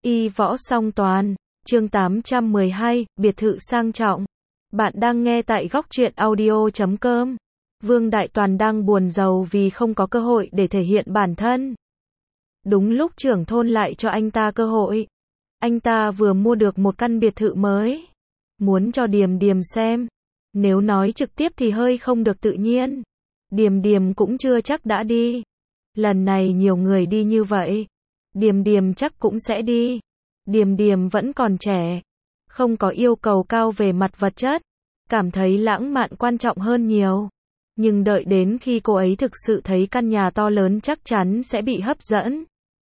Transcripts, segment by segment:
Y võ song toàn, chương 812, biệt thự sang trọng. Bạn đang nghe tại góc truyện audio.com. Vương Đại Toàn đang buồn rầu vì không có cơ hội để thể hiện bản thân. Đúng lúc trưởng thôn lại cho anh ta cơ hội. Anh ta vừa mua được một căn biệt thự mới. Muốn cho Điềm Điềm xem. Nếu nói trực tiếp thì hơi không được tự nhiên. Điềm Điềm cũng chưa chắc đã đi. Lần này nhiều người đi như vậy. Điềm Điềm chắc cũng sẽ đi. Điềm Điềm vẫn còn trẻ. Không có yêu cầu cao về mặt vật chất. Cảm thấy lãng mạn quan trọng hơn nhiều. Nhưng đợi đến khi cô ấy thực sự thấy căn nhà to lớn chắc chắn sẽ bị hấp dẫn.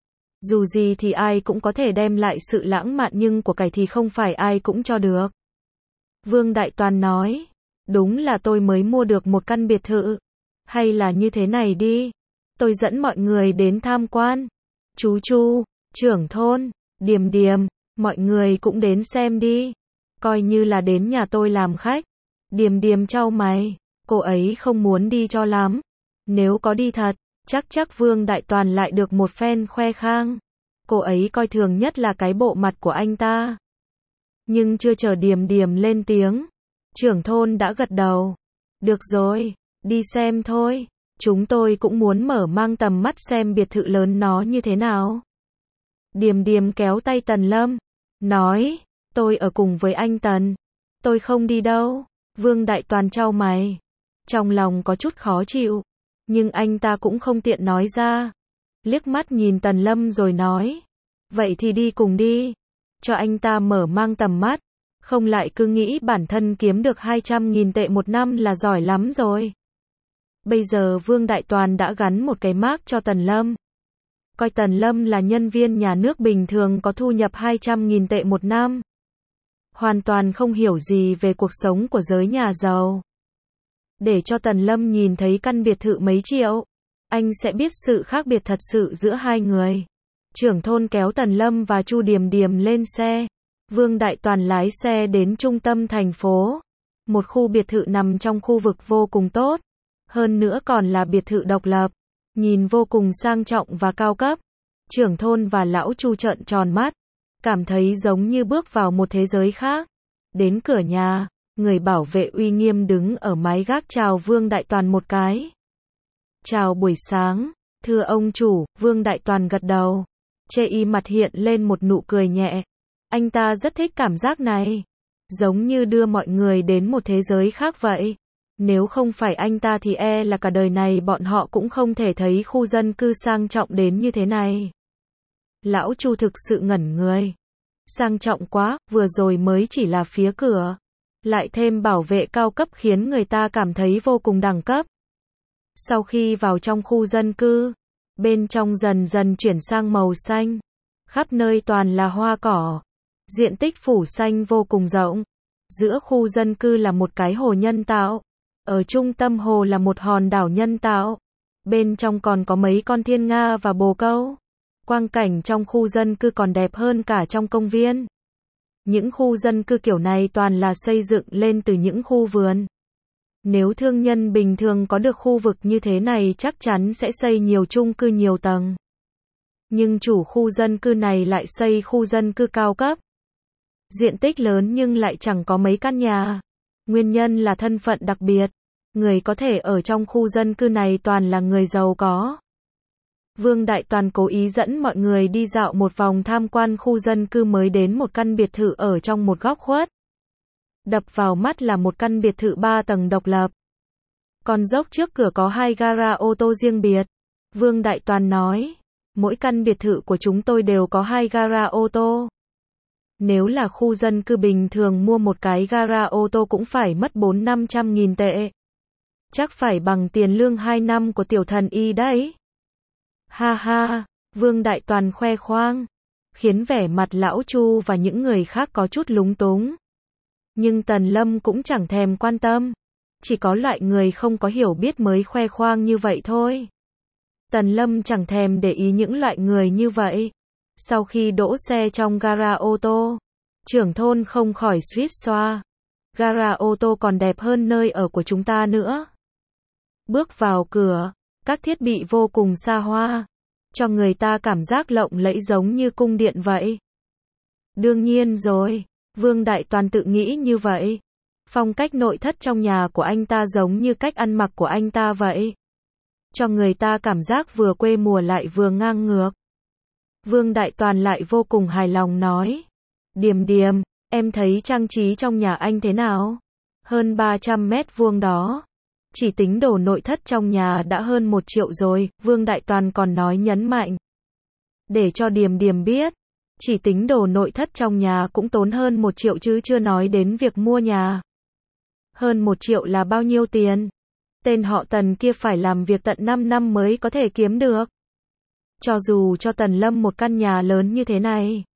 Dù gì thì ai cũng có thể đem lại sự lãng mạn nhưng của cải thì không phải ai cũng cho được. Vương Đại Toàn nói, đúng là tôi mới mua được một căn biệt thự. Hay là như thế này đi. Tôi dẫn mọi người đến tham quan. Chú Chu, trưởng thôn, Điềm Điềm, mọi người cũng đến xem đi. Coi như là đến nhà tôi làm khách. Điềm Điềm chau mày, cô ấy không muốn đi cho lắm. Nếu có đi thật, chắc Vương Đại Toàn lại được một phen khoe khang. Cô ấy coi thường nhất là cái bộ mặt của anh ta. Nhưng chưa chờ Điềm Điềm lên tiếng, trưởng thôn đã gật đầu. Được rồi, đi xem thôi. Chúng tôi cũng muốn mở mang tầm mắt xem biệt thự lớn nó như thế nào. Điềm Điềm kéo tay Tần Lâm, nói, tôi ở cùng với anh Tần. Tôi không đi đâu. Vương Đại Toàn chau mày. Trong lòng có chút khó chịu. Nhưng anh ta cũng không tiện nói ra. Liếc mắt nhìn Tần Lâm rồi nói, vậy thì đi cùng đi. Cho anh ta mở mang tầm mắt. Không lại cứ nghĩ bản thân kiếm được 200.000 tệ một năm là giỏi lắm rồi. Bây giờ Vương Đại Toàn đã gắn một cái mác cho Tần Lâm. Coi Tần Lâm là nhân viên nhà nước bình thường có thu nhập 200.000 tệ một năm. Hoàn toàn không hiểu gì về cuộc sống của giới nhà giàu. Để cho Tần Lâm nhìn thấy căn biệt thự mấy triệu, anh sẽ biết sự khác biệt thật sự giữa hai người. Trưởng thôn kéo Tần Lâm và Chu Điềm Điềm lên xe. Vương Đại Toàn lái xe đến trung tâm thành phố. Một khu biệt thự nằm trong khu vực vô cùng tốt. Hơn nữa còn là biệt thự độc lập. Nhìn vô cùng sang trọng và cao cấp. Trưởng thôn và lão Chu trợn tròn mắt. Cảm thấy giống như bước vào một thế giới khác. Đến cửa nhà, người bảo vệ uy nghiêm đứng ở mái gác chào Vương Đại Toàn một cái. Chào buổi sáng, thưa ông chủ. Vương Đại Toàn gật đầu. Chê y mặt hiện lên một nụ cười nhẹ. Anh ta rất thích cảm giác này. Giống như đưa mọi người đến một thế giới khác vậy. Nếu không phải anh ta thì e là cả đời này bọn họ cũng không thể thấy khu dân cư sang trọng đến như thế này. Lão Chu thực sự ngẩn người. Sang trọng quá, vừa rồi mới chỉ là phía cửa. Lại thêm bảo vệ cao cấp khiến người ta cảm thấy vô cùng đẳng cấp. Sau khi vào trong khu dân cư, bên trong dần dần chuyển sang màu xanh. Khắp nơi toàn là hoa cỏ. Diện tích phủ xanh vô cùng rộng. Giữa khu dân cư là một cái hồ nhân tạo. Ở trung tâm hồ là một hòn đảo nhân tạo. Bên trong còn có mấy con thiên nga và bồ câu. Quang cảnh trong khu dân cư còn đẹp hơn cả trong công viên. Những khu dân cư kiểu này toàn là xây dựng lên từ những khu vườn. Nếu thương nhân bình thường có được khu vực như thế này chắc chắn sẽ xây nhiều chung cư nhiều tầng. Nhưng chủ khu dân cư này lại xây khu dân cư cao cấp. Diện tích lớn nhưng lại chẳng có mấy căn nhà. Nguyên nhân là thân phận đặc biệt. Người có thể ở trong khu dân cư này toàn là người giàu có. Vương Đại Toàn cố ý dẫn mọi người đi dạo một vòng tham quan khu dân cư mới đến một căn biệt thự ở trong một góc khuất. Đập vào mắt là một căn biệt thự 3 tầng độc lập. Con dốc trước cửa có 2 gara ô tô riêng biệt. Vương Đại Toàn nói, mỗi căn biệt thự của chúng tôi đều có 2 gara ô tô. Nếu là khu dân cư bình thường mua một cái gara ô tô cũng phải mất 400-500.000 tệ. Chắc phải bằng tiền lương 2 năm của tiểu thần y đấy. Ha ha, Vương Đại Toàn khoe khoang, khiến vẻ mặt lão Chu và những người khác có chút lúng túng. Nhưng Tần Lâm cũng chẳng thèm quan tâm. Chỉ có loại người không có hiểu biết mới khoe khoang như vậy thôi. Tần Lâm chẳng thèm để ý những loại người như vậy. Sau khi đỗ xe trong gara ô tô, trưởng thôn không khỏi suýt xoa. Gara ô tô còn đẹp hơn nơi ở của chúng ta nữa. Bước vào cửa, các thiết bị vô cùng xa hoa, cho người ta cảm giác lộng lẫy giống như cung điện vậy. Đương nhiên rồi, Vương Đại Toàn tự nghĩ như vậy. Phong cách nội thất trong nhà của anh ta giống như cách ăn mặc của anh ta vậy. Cho người ta cảm giác vừa quê mùa lại vừa ngang ngược. Vương Đại Toàn lại vô cùng hài lòng nói. Điềm Điềm, em thấy trang trí trong nhà anh thế nào? Hơn 300 mét vuông đó. Chỉ tính đồ nội thất trong nhà đã hơn 1 triệu rồi, Vương Đại Toàn còn nói nhấn mạnh. Để cho Điềm Điềm biết, chỉ tính đồ nội thất trong nhà cũng tốn hơn 1 triệu chứ chưa nói đến việc mua nhà. Hơn 1 triệu là bao nhiêu tiền? Tên họ Tần kia phải làm việc tận 5 năm mới có thể kiếm được. Cho dù cho Tần Lâm một căn nhà lớn như thế này,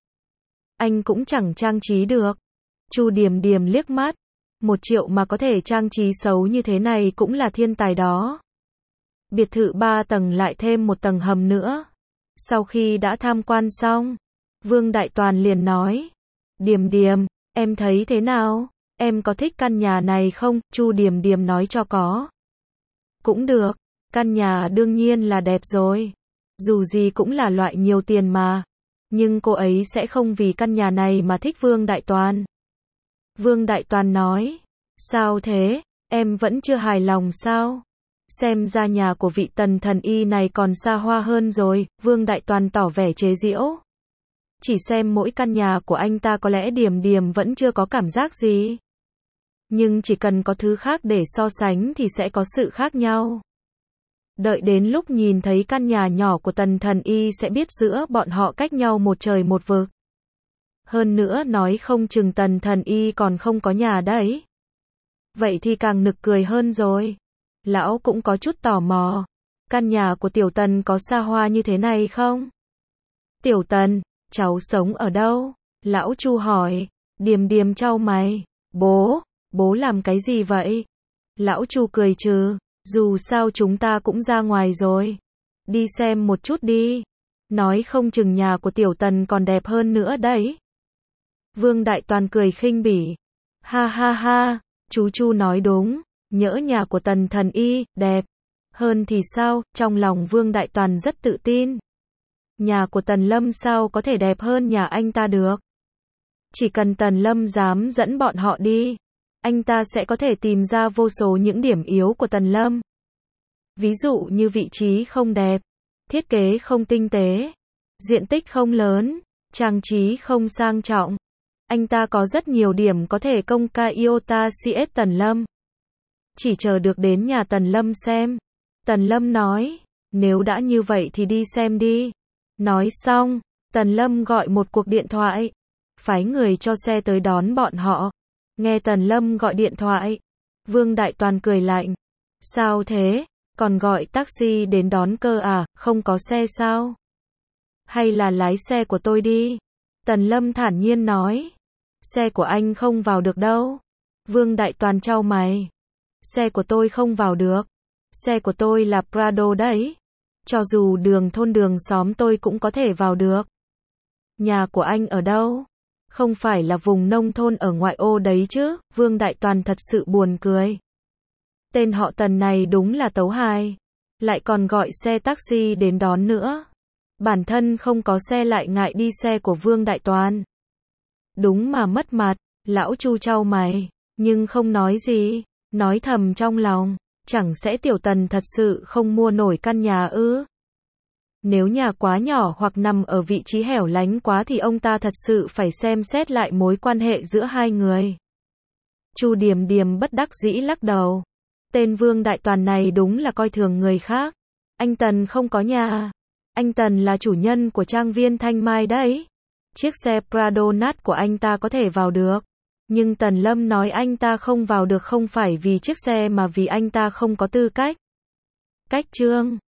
anh cũng chẳng trang trí được. Chu Điềm Điềm liếc mắt. 1 triệu mà có thể trang trí xấu như thế này cũng là thiên tài đó. Biệt thự 3 tầng lại thêm một tầng hầm nữa. Sau khi đã tham quan xong, Vương Đại Toàn liền nói. Điềm Điềm, em thấy thế nào? Em có thích căn nhà này không? Chu Điềm Điềm nói cho có. Cũng được, căn nhà đương nhiên là đẹp rồi. Dù gì cũng là loại nhiều tiền mà. Nhưng cô ấy sẽ không vì căn nhà này mà thích Vương Đại Toàn. Vương Đại Toàn nói. Sao thế? Em vẫn chưa hài lòng sao? Xem ra nhà của vị Tần thần y này còn xa hoa hơn rồi. Vương Đại Toàn tỏ vẻ chế giễu. Chỉ xem mỗi căn nhà của anh ta có lẽ Điềm Điềm vẫn chưa có cảm giác gì. Nhưng chỉ cần có thứ khác để so sánh thì sẽ có sự khác nhau. Đợi đến lúc nhìn thấy căn nhà nhỏ của Tần thần y sẽ biết giữa bọn họ cách nhau một trời một vực. Hơn nữa nói không chừng Tần thần y còn không có nhà đấy. Vậy thì càng nực cười hơn rồi. Lão cũng có chút tò mò. Căn nhà của Tiểu Tần có xa hoa như thế này không? Tiểu Tần, cháu sống ở đâu? Lão Chu hỏi. Điềm Điềm chau mày. Bố làm cái gì vậy? Lão Chu cười trừ. Dù sao chúng ta cũng ra ngoài rồi. Đi xem một chút đi. Nói không chừng nhà của Tiểu Tần còn đẹp hơn nữa đấy. Vương Đại Toàn cười khinh bỉ. Ha ha ha, chú Chu nói đúng. Nhỡ nhà của Tần thần y, đẹp. Hơn thì sao, trong lòng Vương Đại Toàn rất tự tin. Nhà của Tần Lâm sao có thể đẹp hơn nhà anh ta được. Chỉ cần Tần Lâm dám dẫn bọn họ đi, anh ta sẽ có thể tìm ra vô số những điểm yếu của Tần Lâm. Ví dụ như vị trí không đẹp, thiết kế không tinh tế, diện tích không lớn, trang trí không sang trọng. Anh ta có rất nhiều điểm có thể công khai iota CS Tần Lâm. Chỉ chờ được đến nhà Tần Lâm xem. Tần Lâm nói, nếu đã như vậy thì đi xem đi. Nói xong, Tần Lâm gọi một cuộc điện thoại, phái người cho xe tới đón bọn họ. Nghe Tần Lâm gọi điện thoại, Vương Đại Toàn cười lạnh. Sao thế? Còn gọi taxi đến đón cơ à? Không có xe sao? Hay là lái xe của tôi đi? Tần Lâm thản nhiên nói. Xe của anh không vào được đâu. Vương Đại Toàn chau mày. Xe của tôi không vào được. Xe của tôi là Prado đấy. Cho dù đường thôn đường xóm tôi cũng có thể vào được. Nhà của anh ở đâu? Không phải là vùng nông thôn ở ngoại ô đấy chứ? Vương Đại Toàn thật sự buồn cười. Tên họ Tần này đúng là tấu hài. Lại còn gọi xe taxi đến đón nữa. Bản thân không có xe lại ngại đi xe của Vương Đại Toàn. Đúng mà mất mặt. Lão Chu chau mày, nhưng không nói gì. Nói thầm trong lòng, chẳng sẽ Tiểu Tần thật sự không mua nổi căn nhà ư? Nếu nhà quá nhỏ hoặc nằm ở vị trí hẻo lánh quá thì ông ta thật sự phải xem xét lại mối quan hệ giữa hai người. Chu Điềm Điềm bất đắc dĩ lắc đầu. Tên Vương Đại Toàn này đúng là coi thường người khác. Anh Tần không có nhà. Anh Tần là chủ nhân của trang viên Thanh Mai đấy. Chiếc xe Prado nát của anh ta có thể vào được. Nhưng Tần Lâm nói anh ta không vào được không phải vì chiếc xe mà vì anh ta không có tư cách. Cách chương